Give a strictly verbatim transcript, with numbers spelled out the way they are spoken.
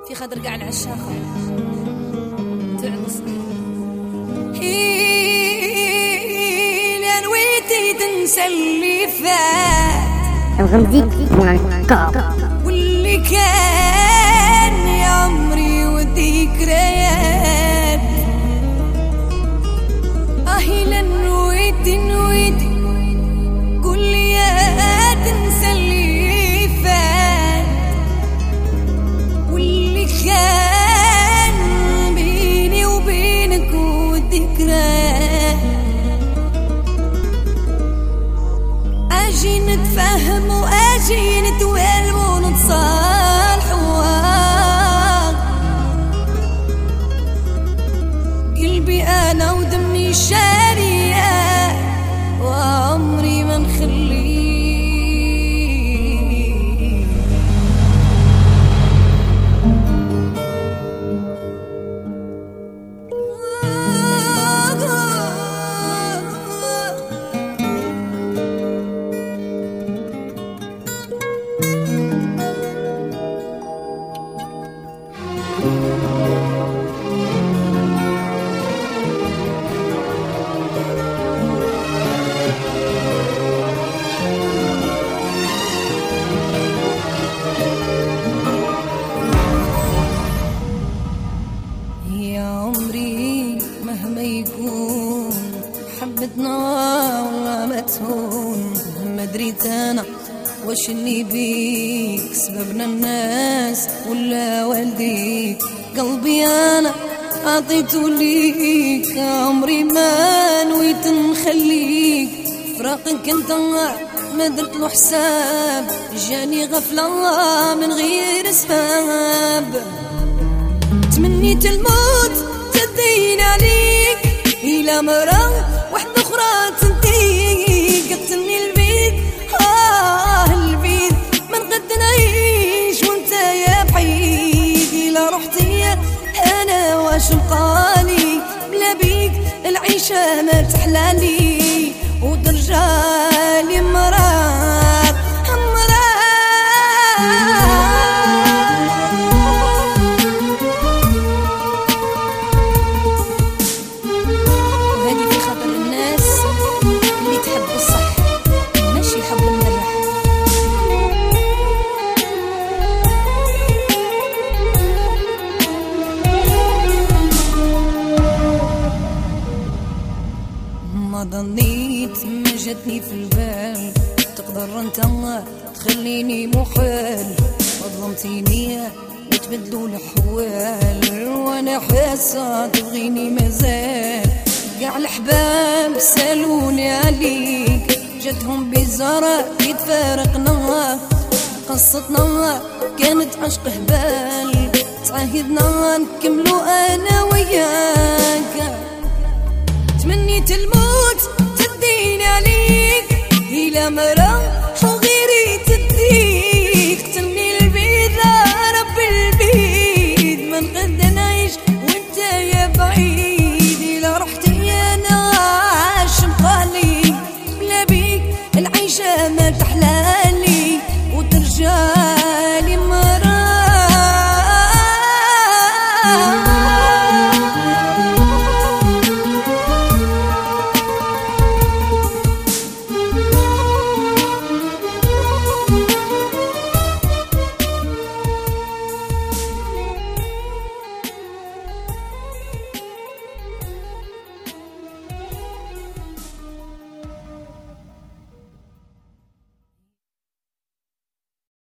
في خاطر كاع العشاقة تعبس إلا نويتي تنسى اللي فات واللي كان يا عمري وذكريات. آه إلا نويتي نويتي قولي يا تنسى اللي فات واللي كان بيني وبينك والذكريات. أجي نتفاهم وأجي نتوالم ونتصالح قلبي أنا ودمي شارية وعمري ما نخليه. مهما يكون حبتنا والله ما تهون. ما دريت انا واش اللي بيك سببنا الناس ولا والديك. قلبي انا عطيته ليك عمري ما نويت نخليك. فراقك انت ما درت له حساب جاني غفله من غير اسباب. تمنيت الموت تدين عليك إلى مرة واحدة أخرى تنتيك. قتلني البيت آه البيت ما نقد نعيش وانت يا بعيد. إلا رحتي أنا واش بقالي بلا بيك العيشة ما تحلالي وترجالي مرات ما ظنيت ما جاتني في البال تقدر انت تخليني محال. ظلمتيني وتبدلوا الحوال وانا حاسه تبغيني مازال. كاع الحباب سالوني عليك جاتهم بزارة يتفارقنا. قصتنا كانت عشق هبال تعاهدنا نكملوا انا وياك. تمنيت الموت تدين عليك إلى مرة